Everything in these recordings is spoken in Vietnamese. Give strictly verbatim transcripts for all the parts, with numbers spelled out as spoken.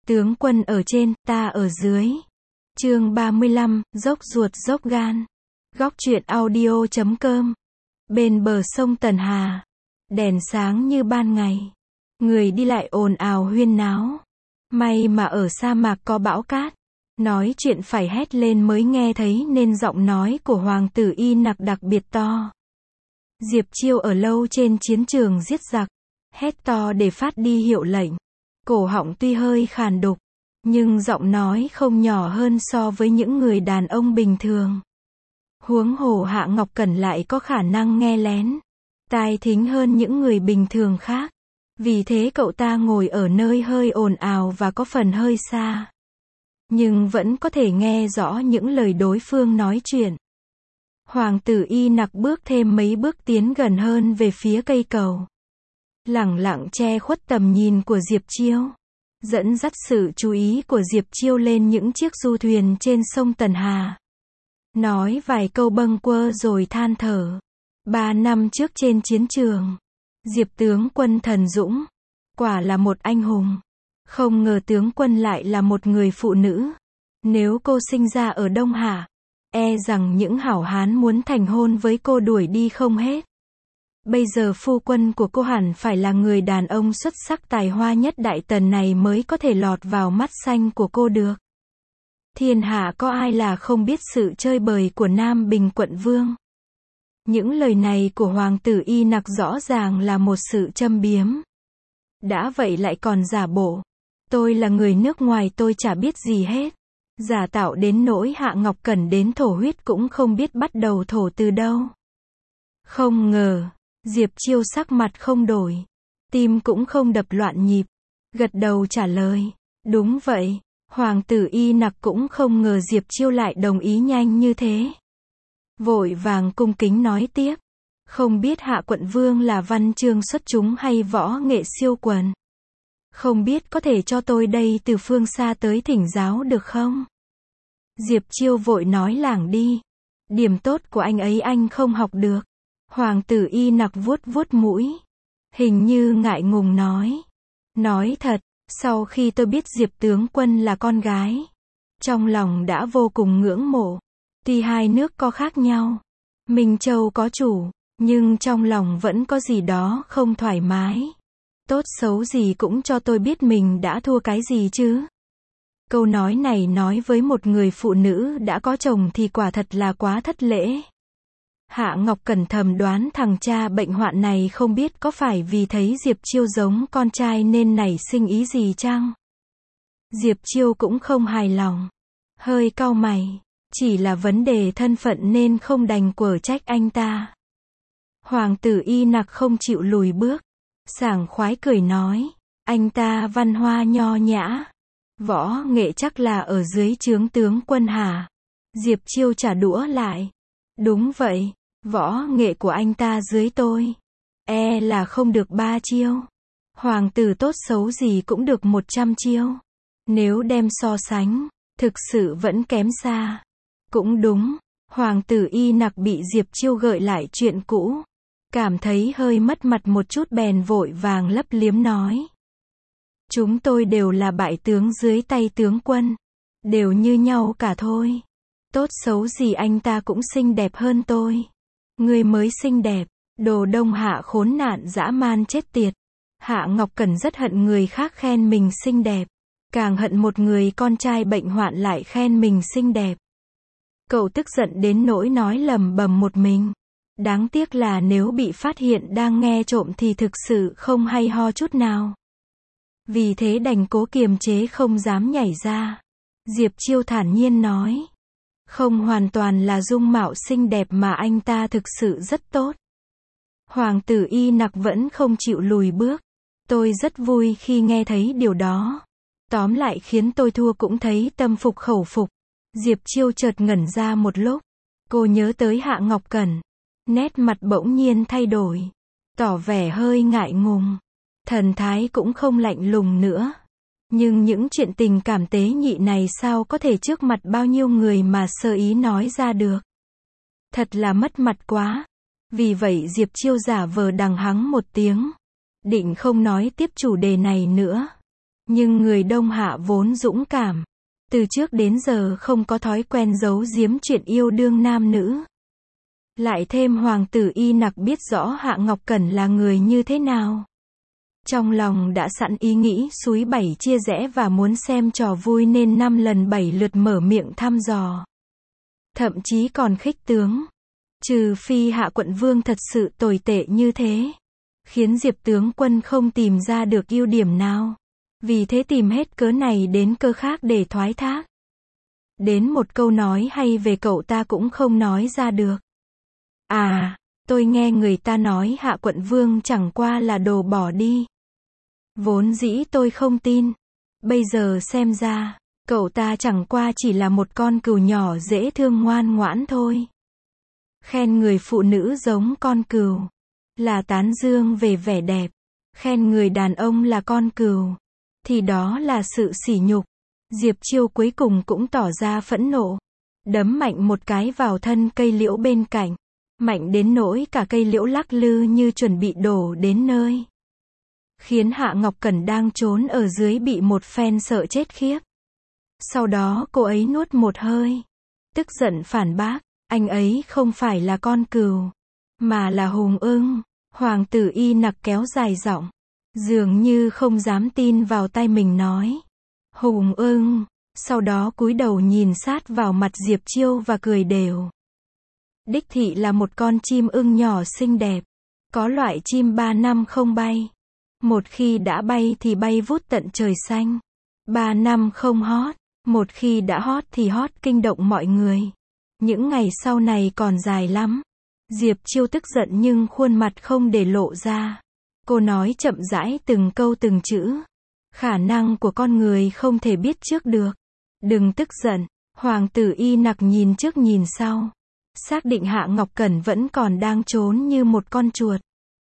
Tướng quân ở trên, ta ở dưới. Chương ba mươi lăm, dốc ruột dốc gan. Góc truyện audio chấm com. Bên bờ sông Tần Hà, đèn sáng như ban ngày. Người đi lại ồn ào huyên náo. May mà ở sa mạc có bão cát. Nói chuyện phải hét lên mới nghe thấy nên giọng nói của hoàng tử Y Nặc đặc biệt to. Diệp Chiêu ở lâu trên chiến trường giết giặc, hét to để phát đi hiệu lệnh. Cổ họng tuy hơi khàn đục, nhưng giọng nói không nhỏ hơn so với những người đàn ông bình thường. Huống hồ Hạ Ngọc Cẩn lại có khả năng nghe lén, tai thính hơn những người bình thường khác. Vì thế cậu ta ngồi ở nơi hơi ồn ào và có phần hơi xa, nhưng vẫn có thể nghe rõ những lời đối phương nói chuyện. Hoàng tử Y Nặc bước thêm mấy bước tiến gần hơn về phía cây cầu, lẳng lặng che khuất tầm nhìn của Diệp Chiêu, dẫn dắt sự chú ý của Diệp Chiêu lên những chiếc du thuyền trên sông Tần Hà. Nói vài câu bâng quơ rồi than thở. Ba năm trước trên chiến trường, Diệp tướng quân thần dũng, quả là một anh hùng. Không ngờ tướng quân lại là một người phụ nữ. Nếu cô sinh ra ở Đông Hạ, e rằng những hảo hán muốn thành hôn với cô đuổi đi không hết. Bây giờ phu quân của cô hẳn phải là người đàn ông xuất sắc tài hoa nhất Đại Tần này mới có thể lọt vào mắt xanh của cô được. Thiên hạ có ai là không biết sự chơi bời của Nam Bình quận vương. Những lời này của hoàng tử Y Nặc rõ ràng là một sự châm biếm. Đã vậy lại còn giả bộ. Tôi là người nước ngoài, tôi chả biết gì hết. Giả tạo đến nỗi Hạ Ngọc Cẩn đến thổ huyết cũng không biết bắt đầu thổ từ đâu. Không ngờ, Diệp Chiêu sắc mặt không đổi, tim cũng không đập loạn nhịp, gật đầu trả lời. Đúng vậy. Hoàng tử Y Nặc cũng không ngờ Diệp Chiêu lại đồng ý nhanh như thế. Vội vàng cung kính nói tiếp. Không biết Hạ quận vương là văn chương xuất chúng hay võ nghệ siêu quần. Không biết có thể cho tôi đây từ phương xa tới thỉnh giáo được không? Diệp Chiêu vội nói lảng đi. Điểm tốt của anh ấy anh không học được. Hoàng tử Y Nặc vuốt vuốt mũi, hình như ngại ngùng nói. Nói thật, sau khi tôi biết Diệp tướng quân là con gái, trong lòng đã vô cùng ngưỡng mộ. Tuy hai nước có khác nhau, Minh Châu có chủ, nhưng trong lòng vẫn có gì đó không thoải mái. Tốt xấu gì cũng cho tôi biết mình đã thua cái gì chứ. Câu nói này nói với một người phụ nữ đã có chồng thì quả thật là quá thất lễ. Hạ Ngọc Cẩn thầm đoán thằng cha bệnh hoạn này không biết có phải vì thấy Diệp Chiêu giống con trai nên nảy sinh ý gì chăng? Diệp Chiêu cũng không hài lòng, hơi cau mày, chỉ là vấn đề thân phận nên không đành quở trách anh ta. Hoàng tử Y Nặc không chịu lùi bước, sảng khoái cười nói, anh ta văn hoa nho nhã, võ nghệ chắc là ở dưới trướng tướng quân hả? Diệp Chiêu trả đũa lại. Đúng vậy, võ nghệ của anh ta dưới tôi, e là không được ba chiêu. Hoàng tử tốt xấu gì cũng được một trăm chiêu. Nếu đem so sánh, thực sự vẫn kém xa. Cũng đúng, hoàng tử Y Nặc bị Diệp Chiêu gợi lại chuyện cũ, cảm thấy hơi mất mặt một chút bèn vội vàng lấp liếm nói. Chúng tôi đều là bại tướng dưới tay tướng quân, đều như nhau cả thôi. Tốt xấu gì anh ta cũng xinh đẹp hơn tôi. Người mới xinh đẹp, đồ Đông Hạ khốn nạn dã man chết tiệt. Hạ Ngọc Cẩn rất hận người khác khen mình xinh đẹp, càng hận một người con trai bệnh hoạn lại khen mình xinh đẹp. Cậu tức giận đến nỗi nói lầm bầm một mình. Đáng tiếc là nếu bị phát hiện đang nghe trộm thì thực sự không hay ho chút nào. Vì thế đành cố kiềm chế không dám nhảy ra. Diệp Chiêu thản nhiên nói. Không hoàn toàn là dung mạo xinh đẹp mà anh ta thực sự rất tốt. Hoàng tử Y Nặc vẫn không chịu lùi bước. Tôi rất vui khi nghe thấy điều đó. Tóm lại khiến tôi thua cũng thấy tâm phục khẩu phục. Diệp Chiêu chợt ngẩn ra một lúc. Cô nhớ tới Hạ Ngọc Cẩn. Nét mặt bỗng nhiên thay đổi, tỏ vẻ hơi ngại ngùng. Thần thái cũng không lạnh lùng nữa. Nhưng những chuyện tình cảm tế nhị này sao có thể trước mặt bao nhiêu người mà sơ ý nói ra được. Thật là mất mặt quá. Vì vậy Diệp Chiêu giả vờ đằng hắng một tiếng, định không nói tiếp chủ đề này nữa. Nhưng người Đông Hạ vốn dũng cảm. Từ trước đến giờ không có thói quen giấu giếm chuyện yêu đương nam nữ. Lại thêm hoàng tử Y Nặc biết rõ Hạ Ngọc Cẩn là người như thế nào. Trong lòng đã sẵn ý nghĩ súi bảy chia rẽ và muốn xem trò vui nên năm lần bảy lượt mở miệng thăm dò. Thậm chí còn khích tướng. Trừ phi Hạ quận vương thật sự tồi tệ như thế. Khiến Diệp tướng quân không tìm ra được ưu điểm nào. Vì thế tìm hết cớ này đến cớ khác để thoái thác. Đến một câu nói hay về cậu ta cũng không nói ra được. À, tôi nghe người ta nói Hạ quận vương chẳng qua là đồ bỏ đi. Vốn dĩ tôi không tin. Bây giờ xem ra, cậu ta chẳng qua chỉ là một con cừu nhỏ dễ thương ngoan ngoãn thôi. Khen người phụ nữ giống con cừu là tán dương về vẻ đẹp. Khen người đàn ông là con cừu thì đó là sự sỉ nhục. Diệp Chiêu cuối cùng cũng tỏ ra phẫn nộ. Đấm mạnh một cái vào thân cây liễu bên cạnh. Mạnh đến nỗi cả cây liễu lắc lư như chuẩn bị đổ đến nơi. Khiến Hạ Ngọc Cẩn đang trốn ở dưới bị một phen sợ chết khiếp. Sau đó cô ấy nuốt một hơi. Tức giận phản bác. Anh ấy không phải là con cừu. Mà là hùng ưng. Hoàng tử Y Nặc kéo dài giọng. Dường như không dám tin vào tai mình nói. Hùng ưng. Sau đó cúi đầu nhìn sát vào mặt Diệp Chiêu và cười đều. Đích thị là một con chim ưng nhỏ xinh đẹp. Có loại chim ba năm không bay. Một khi đã bay thì bay vút tận trời xanh. Ba năm không hót. Một khi đã hót thì hót kinh động mọi người. Những ngày sau này còn dài lắm. Diệp Chiêu tức giận nhưng khuôn mặt không để lộ ra. Cô nói chậm rãi từng câu từng chữ. Khả năng của con người không thể biết trước được. Đừng tức giận. Hoàng tử Y Nặc nhìn trước nhìn sau. Xác định Hạ Ngọc Cẩn vẫn còn đang trốn như một con chuột.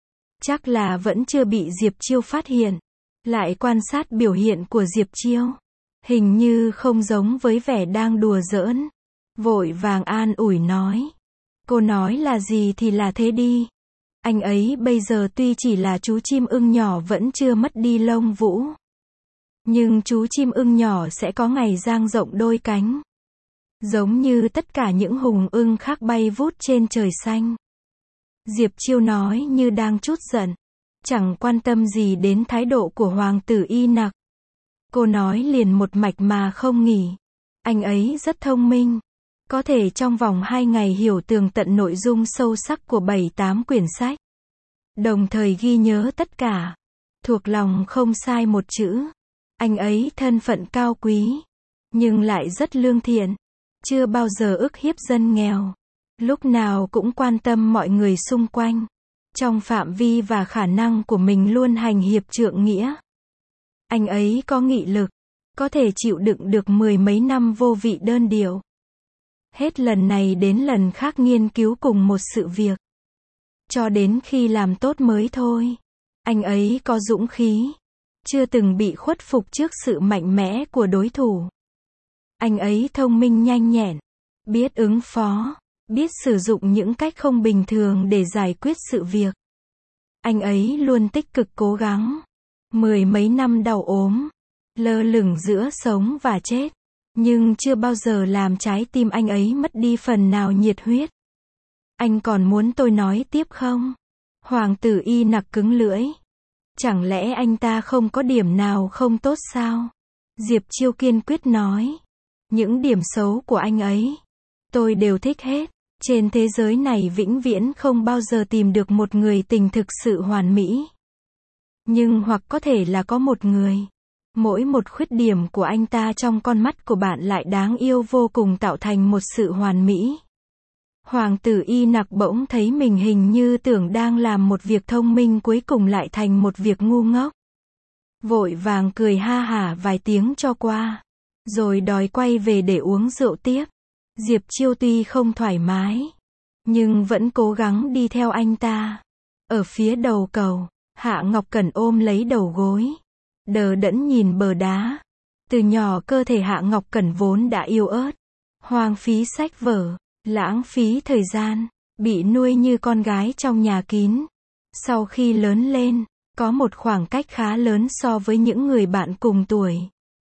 Chắc là vẫn chưa bị Diệp Chiêu phát hiện. Lại quan sát biểu hiện của Diệp Chiêu. Hình như không giống với vẻ đang đùa giỡn. Vội vàng an ủi nói. Cô nói là gì thì là thế đi. Anh ấy bây giờ tuy chỉ là chú chim ưng nhỏ vẫn chưa mất đi lông vũ. Nhưng chú chim ưng nhỏ sẽ có ngày dang rộng đôi cánh. Giống như tất cả những hùng ưng khác bay vút trên trời xanh. Diệp Chiêu nói như đang trút giận. Chẳng quan tâm gì đến thái độ của hoàng tử Y Nặc. Cô nói liền một mạch mà không nghỉ. Anh ấy rất thông minh. Có thể trong vòng hai ngày hiểu tường tận nội dung sâu sắc của bảy tám quyển sách. Đồng thời ghi nhớ tất cả. Thuộc lòng không sai một chữ. Anh ấy thân phận cao quý. Nhưng lại rất lương thiện. Chưa bao giờ ức hiếp dân nghèo. Lúc nào cũng quan tâm mọi người xung quanh. Trong phạm vi và khả năng của mình luôn hành hiệp trượng nghĩa. Anh ấy có nghị lực. Có thể chịu đựng được mười mấy năm vô vị đơn điệu. Hết lần này đến lần khác nghiên cứu cùng một sự việc. Cho đến khi làm tốt mới thôi. Anh ấy có dũng khí. Chưa từng bị khuất phục trước sự mạnh mẽ của đối thủ. Anh ấy thông minh nhanh nhẹn. Biết ứng phó. Biết sử dụng những cách không bình thường để giải quyết sự việc. Anh ấy luôn tích cực cố gắng. Mười mấy năm đau ốm. Lơ lửng giữa sống và chết. Nhưng chưa bao giờ làm trái tim anh ấy mất đi phần nào nhiệt huyết. Anh còn muốn tôi nói tiếp không? Hoàng tử Y Nặc cứng lưỡi. Chẳng lẽ anh ta không có điểm nào không tốt sao? Diệp Chiêu kiên quyết nói. Những điểm xấu của anh ấy, tôi đều thích hết. Trên thế giới này vĩnh viễn không bao giờ tìm được một người tình thực sự hoàn mỹ. Nhưng hoặc có thể là có một người. Mỗi một khuyết điểm của anh ta trong con mắt của bạn lại đáng yêu vô cùng tạo thành một sự hoàn mỹ. Hoàng tử Y Nặc bỗng thấy mình hình như tưởng đang làm một việc thông minh cuối cùng lại thành một việc ngu ngốc. Vội vàng cười ha hả vài tiếng cho qua. Rồi đòi quay về để uống rượu tiếp. Diệp Chiêu tuy không thoải mái. Nhưng vẫn cố gắng đi theo anh ta. Ở phía đầu cầu, Hạ Ngọc Cẩn ôm lấy đầu gối. Đờ đẫn nhìn bờ đá. Từ nhỏ cơ thể Hạ Ngọc Cẩn vốn đã yếu ớt. Hoang phí sách vở. Lãng phí thời gian. Bị nuôi như con gái trong nhà kín. Sau khi lớn lên, có một khoảng cách khá lớn so với những người bạn cùng tuổi.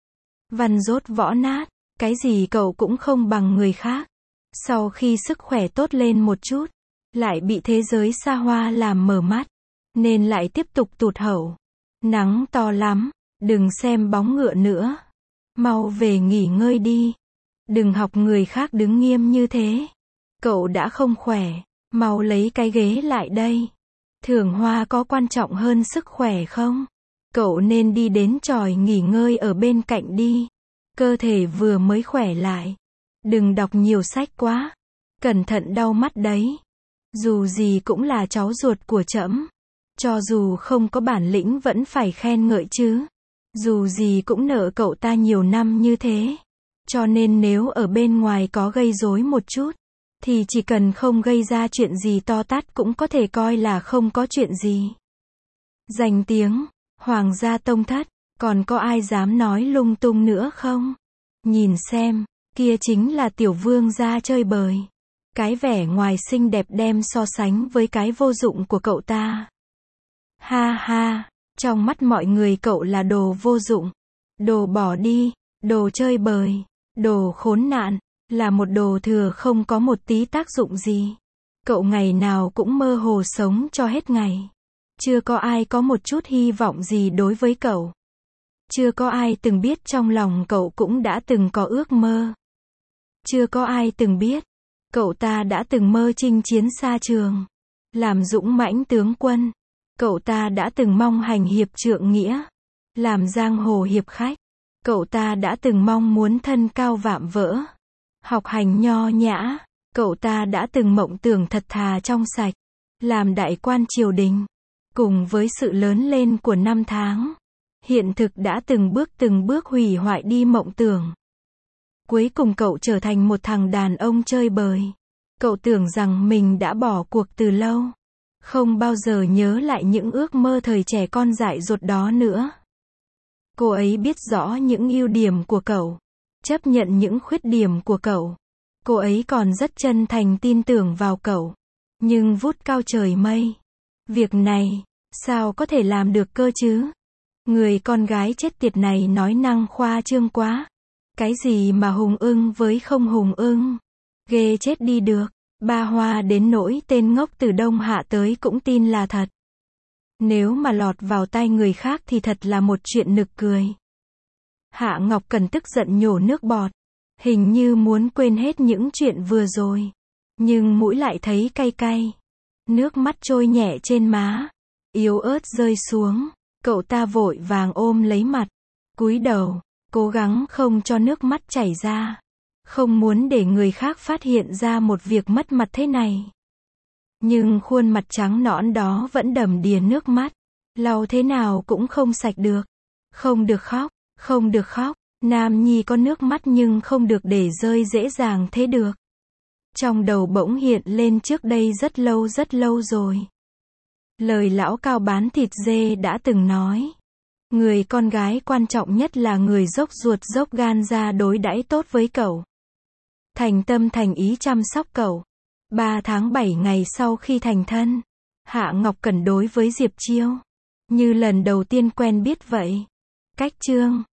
Văn dốt võ nát, cái gì cậu cũng không bằng người khác. Sau khi sức khỏe tốt lên một chút, lại bị thế giới xa hoa làm mở mắt, nên lại tiếp tục tụt hậu. Nắng to lắm, đừng xem bóng ngựa nữa. Mau về nghỉ ngơi đi. Đừng học người khác đứng nghiêm như thế. Cậu đã không khỏe, mau lấy cái ghế lại đây. Thưởng hoa có quan trọng hơn sức khỏe không? Cậu nên đi đến chòi nghỉ ngơi ở bên cạnh đi. Cơ thể vừa mới khỏe lại. Đừng đọc nhiều sách quá. Cẩn thận đau mắt đấy. Dù gì cũng là cháu ruột của trẫm. Cho dù không có bản lĩnh vẫn phải khen ngợi chứ. Dù gì cũng nợ cậu ta nhiều năm như thế. Cho nên nếu ở bên ngoài có gây rối một chút, thì chỉ cần không gây ra chuyện gì to tát cũng có thể coi là không có chuyện gì. Danh tiếng, hoàng gia tông thất, còn có ai dám nói lung tung nữa không? Nhìn xem, kia chính là tiểu vương gia chơi bời. Cái vẻ ngoài xinh đẹp đem so sánh với cái vô dụng của cậu ta. Ha ha, trong mắt mọi người cậu là đồ vô dụng, đồ bỏ đi, đồ chơi bời, đồ khốn nạn, là một đồ thừa không có một tí tác dụng gì. Cậu ngày nào cũng mơ hồ sống cho hết ngày. Chưa có ai có một chút hy vọng gì đối với cậu. Chưa có ai từng biết trong lòng cậu cũng đã từng có ước mơ. Chưa có ai từng biết, cậu ta đã từng mơ chinh chiến xa trường, làm dũng mãnh tướng quân. Cậu ta đã từng mong hành hiệp trượng nghĩa, làm giang hồ hiệp khách. Cậu ta đã từng mong muốn thân cao vạm vỡ, học hành nho nhã. Cậu ta đã từng mộng tưởng thật thà trong sạch, làm đại quan triều đình. Cùng với sự lớn lên của năm tháng, hiện thực đã từng bước từng bước hủy hoại đi mộng tưởng. Cuối cùng cậu trở thành một thằng đàn ông chơi bời. Cậu tưởng rằng mình đã bỏ cuộc từ lâu, không bao giờ nhớ lại những ước mơ thời trẻ con dại dột đó nữa. Cô ấy biết rõ những ưu điểm của cậu, chấp nhận những khuyết điểm của cậu. Cô ấy còn rất chân thành tin tưởng vào cậu. Nhưng vút cao trời mây. Việc này, sao có thể làm được cơ chứ? Người con gái chết tiệt này nói năng khoa trương quá. Cái gì mà hùng ưng với không hùng ưng? Ghê chết đi được. Ba hoa đến nỗi tên ngốc từ Đông Hạ tới cũng tin là thật. Nếu mà lọt vào tai người khác thì thật là một chuyện nực cười. Hạ Ngọc Cần tức giận nhổ nước bọt. Hình như muốn quên hết những chuyện vừa rồi. Nhưng mũi lại thấy cay cay. Nước mắt trôi nhẹ trên má. Yếu ớt rơi xuống. Cậu ta vội vàng ôm lấy mặt. Cúi đầu. Cố gắng không cho nước mắt chảy ra. Không muốn để người khác phát hiện ra một việc mất mặt thế này. Nhưng khuôn mặt trắng nõn đó vẫn đầm đìa nước mắt. Lau thế nào cũng không sạch được. Không được khóc. Không được khóc. Nam nhi có nước mắt nhưng không được để rơi dễ dàng thế được. Trong đầu bỗng hiện lên trước đây rất lâu rất lâu rồi. Lời lão cao bán thịt dê đã từng nói. Người con gái quan trọng nhất là người dốc ruột dốc gan ra đối đãi tốt với cậu. Thành tâm thành ý chăm sóc cậu. Ba tháng bảy ngày sau khi thành thân, Hạ Ngọc Cần đối với Diệp Chiêu như lần đầu tiên quen biết vậy. Cách chương